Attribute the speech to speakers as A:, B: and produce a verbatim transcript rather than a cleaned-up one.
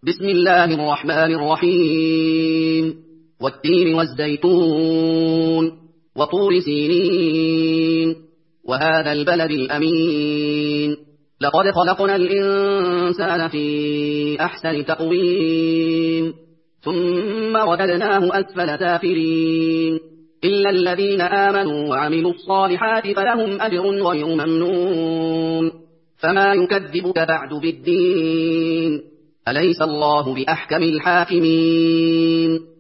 A: بسم الله الرحمن الرحيم والتين والزيتون وطور سينين وهذا البلد الأمين لقد خلقنا الإنسان في أحسن تقويم ثم رددناه أسفل سافلين إلا الذين آمنوا وعملوا الصالحات فلهم أجر غير ممنون فما يكذبك بعد بالدين أليس الله بأحكم الحاكمين